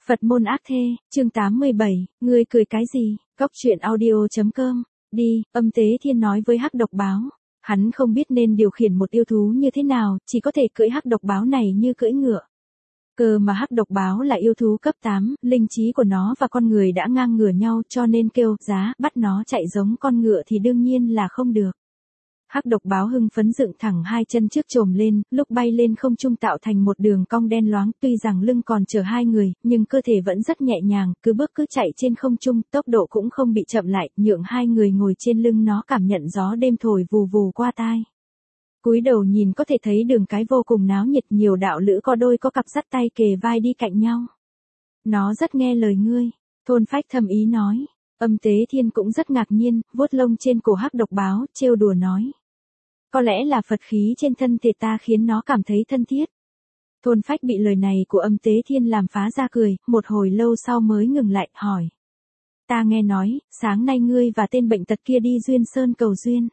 Phật môn ác thê, chương 87, ngươi cười cái gì? Cóc truyện audio.com. Đi, Âm Tế Thiên nói với Hắc Độc Báo. Hắn không biết nên điều khiển một yêu thú như thế nào, chỉ có thể cưỡi Hắc Độc Báo này như cưỡi ngựa. Cơ mà Hắc Độc Báo là yêu thú cấp 8, linh trí của nó và con người đã ngang ngửa nhau, cho nên kêu giá bắt nó chạy giống con ngựa thì đương nhiên là không được. Hắc Độc Báo hưng phấn dựng thẳng hai chân trước chồm lên, lúc bay lên không trung tạo thành một đường cong đen loáng, tuy rằng lưng còn chở hai người, nhưng cơ thể vẫn rất nhẹ nhàng, cứ bước cứ chạy trên không trung, tốc độ cũng không bị chậm lại, nhượng hai người ngồi trên lưng nó cảm nhận gió đêm thổi vù vù qua tai. Cúi đầu nhìn có thể thấy đường cái vô cùng náo nhiệt, nhiều đạo lữ có đôi có cặp dắt tay kề vai đi cạnh nhau. Nó rất nghe lời ngươi, Thôn Phách thầm ý nói. Âm Tế Thiên cũng rất ngạc nhiên, vuốt lông trên cổ Hắc Độc Báo, trêu đùa nói. Có lẽ là Phật khí trên thân thể ta khiến nó cảm thấy thân thiết. Thôn Phách bị lời này của Âm Tế Thiên làm phá ra cười, một hồi lâu sau mới ngừng lại, hỏi. Ta nghe nói, sáng nay ngươi và tên bệnh tật kia đi Duyên Sơn cầu duyên.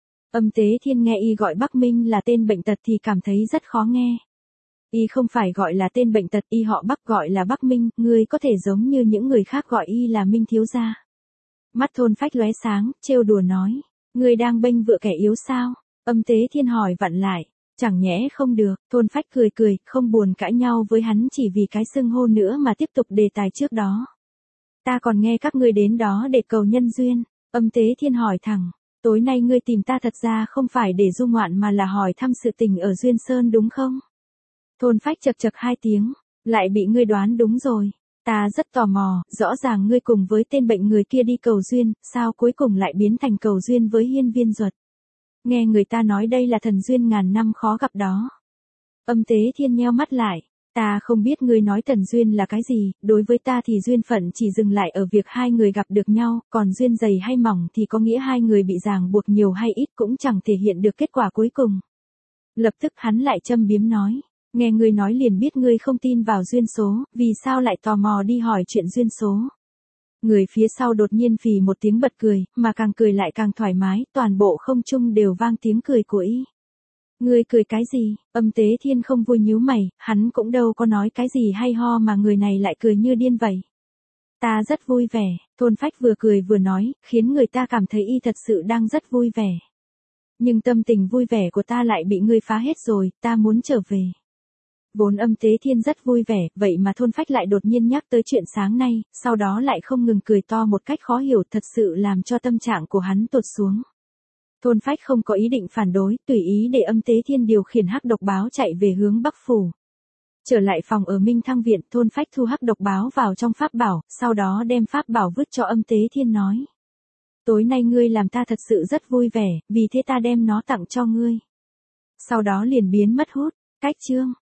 Âm Tế Thiên nghe y gọi Bắc Minh là tên bệnh tật thì cảm thấy rất khó nghe. Y không phải gọi là tên bệnh tật, y họ Bắc gọi là Bắc Minh, ngươi có thể giống như những người khác gọi y là Minh thiếu gia. Mắt Thôn Phách lóe sáng, trêu đùa nói. Ngươi đang bênh vựa kẻ yếu sao? Âm Tế Thiên hỏi vặn lại, chẳng nhẽ không được, Thôn Phách cười cười, không buồn cãi nhau với hắn chỉ vì cái xưng hô nữa mà tiếp tục đề tài trước đó. Ta còn nghe các ngươi đến đó để cầu nhân duyên. Âm Tế Thiên hỏi thẳng, tối nay ngươi tìm ta thật ra không phải để du ngoạn mà là hỏi thăm sự tình ở Duyên Sơn đúng không? Thôn Phách chật chật hai tiếng, lại bị ngươi đoán đúng rồi. Ta rất tò mò, rõ ràng ngươi cùng với tên bệnh người kia đi cầu duyên, sao cuối cùng lại biến thành cầu duyên với Hiên Viên Duật? Nghe người ta nói đây là thần duyên ngàn năm khó gặp đó. Âm Tế Thiên nheo mắt lại. Ta không biết ngươi nói thần duyên là cái gì, đối với ta thì duyên phận chỉ dừng lại ở việc hai người gặp được nhau, còn duyên dày hay mỏng thì có nghĩa hai người bị ràng buộc nhiều hay ít cũng chẳng thể hiện được kết quả cuối cùng. Lập tức hắn lại châm biếm nói. Nghe ngươi nói liền biết ngươi không tin vào duyên số, vì sao lại tò mò đi hỏi chuyện duyên số. Người phía sau đột nhiên phì một tiếng bật cười, mà càng cười lại càng thoải mái, toàn bộ không trung đều vang tiếng cười của y. Ngươi cười cái gì? Âm Tế Thiên không vui nhíu mày, hắn cũng đâu có nói cái gì hay ho mà người này lại cười như điên vậy. Ta rất vui vẻ, Thôn Phách vừa cười vừa nói, khiến người ta cảm thấy y thật sự đang rất vui vẻ. Nhưng tâm tình vui vẻ của ta lại bị ngươi phá hết rồi, ta muốn trở về. Vốn Âm Tế Thiên rất vui vẻ, vậy mà Thôn Phách lại đột nhiên nhắc tới chuyện sáng nay, sau đó lại không ngừng cười to một cách khó hiểu, thật sự làm cho tâm trạng của hắn tụt xuống. Thôn Phách không có ý định phản đối, tùy ý để Âm Tế Thiên điều khiển Hắc Độc Báo chạy về hướng Bắc Phủ. Trở lại phòng ở Minh Thăng Viện, Thôn Phách thu Hắc Độc Báo vào trong pháp bảo, sau đó đem pháp bảo vứt cho Âm Tế Thiên nói. Tối nay ngươi làm ta thật sự rất vui vẻ, vì thế ta đem nó tặng cho ngươi. Sau đó liền biến mất hút, cách chương.